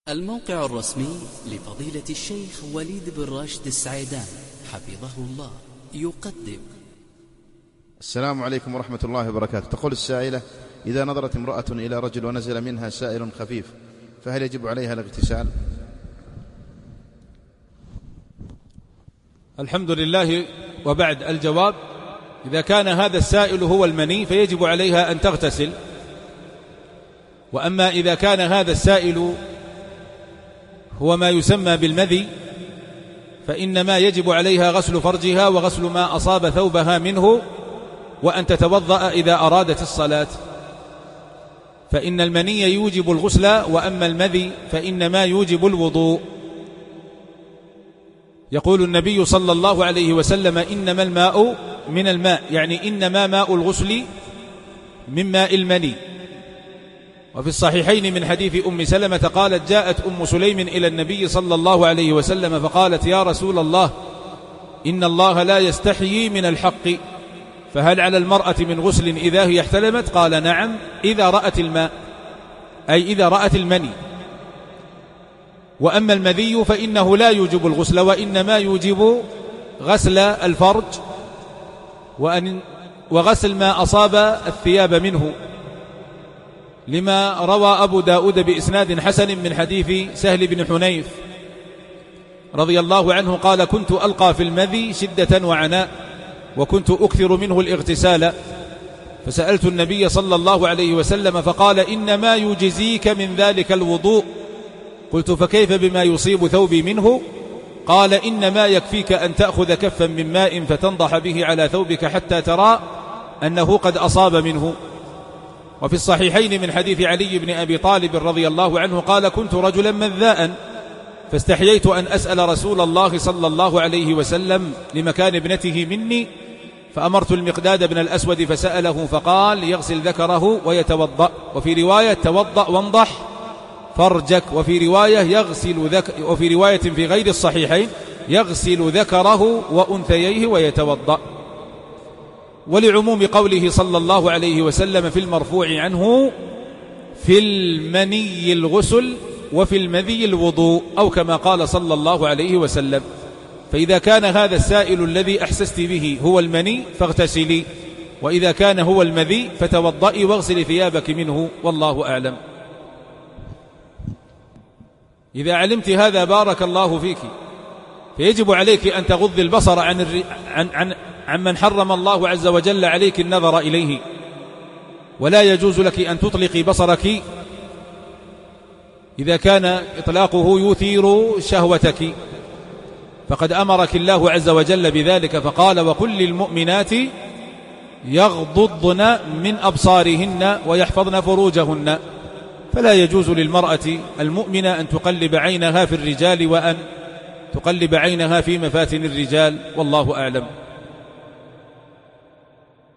الموقع الرسمي لفضيلة الشيخ وليد بن راشد السعيدان حفظه الله يقدم. السلام عليكم ورحمة الله وبركاته. تقول السائلة: إذا نظرت امرأة إلى رجل ونزل منها سائل خفيف فهل يجب عليها الاغتسال؟ الحمد لله. وبعد، الجواب: إذا كان هذا السائل هو المني فيجب عليها أن تغتسل. وأما إذا كان هذا السائل هو ما يسمى بالمذي فإنما يجب عليها غسل فرجها وغسل ما أصاب ثوبها منه، وأن تتوضأ إذا أرادت الصلاة، فإن المني يوجب الغسل، وأما المذي فإنما يوجب الوضوء. يقول النبي صلى الله عليه وسلم: إنما الماء من الماء، يعني إنما ماء الغسل من ماء المني. وفي الصحيحين من حديث أم سلمة قالت: جاءت أم سليم إلى النبي صلى الله عليه وسلم فقالت: يا رسول الله، إن الله لا يستحيي من الحق، فهل على المرأة من غسل إذا هي احتلمت؟ قال: نعم، إذا رأت الماء، أي إذا رأت المني. وأما المذي فإنه لا يوجب الغسل، وإنما يوجب غسل الفرج وغسل ما أصاب الثياب منه، لما روى أبو داود بإسناد حسن من حديث سهل بن حنيف رضي الله عنه قال: كنت ألقى في المذي شدة وعناء، وكنت أكثر منه الاغتسال، فسألت النبي صلى الله عليه وسلم فقال: إنما يجزيك من ذلك الوضوء. قلت: فكيف بما يصيب ثوبي منه؟ قال: إنما يكفيك أن تأخذ كفا من ماء فتنضح به على ثوبك حتى ترى أنه قد أصاب منه. وفي الصحيحين من حديث علي بن أبي طالب رضي الله عنه قال: كنت رجلا مذاء، فاستحييت أن أسأل رسول الله صلى الله عليه وسلم لمكان ابنته مني، فأمرت المقداد بن الأسود فسأله فقال: يغسل ذكره ويتوضأ. وفي رواية: توضأ وانضح فرجك. وفي رواية في غير الصحيحين: يغسل ذكره وأنثييه ويتوضأ. ولعموم قوله صلى الله عليه وسلم في المرفوع عنه: في المني الغسل وفي المذي الوضوء، أو كما قال صلى الله عليه وسلم. فإذا كان هذا السائل الذي أحسست به هو المني فاغتسلي، وإذا كان هو المذي فتوضئي واغسلي ثيابك منه، والله أعلم. إذا علمت هذا بارك الله فيك، فيجب عليك أن تغض البصر عن من حرم الله عز وجل عليك النظر إليه، ولا يجوز لك أن تطلقي بصرك إذا كان إطلاقه يثير شهوتك، فقد أمرك الله عز وجل بذلك فقال: وقل للمؤمنات يغضضن من أبصارهن ويحفظن فروجهن. فلا يجوز للمرأة المؤمنة أن تقلب عينها في الرجال وأن تقلب عينها في مفاتن الرجال، والله أعلم.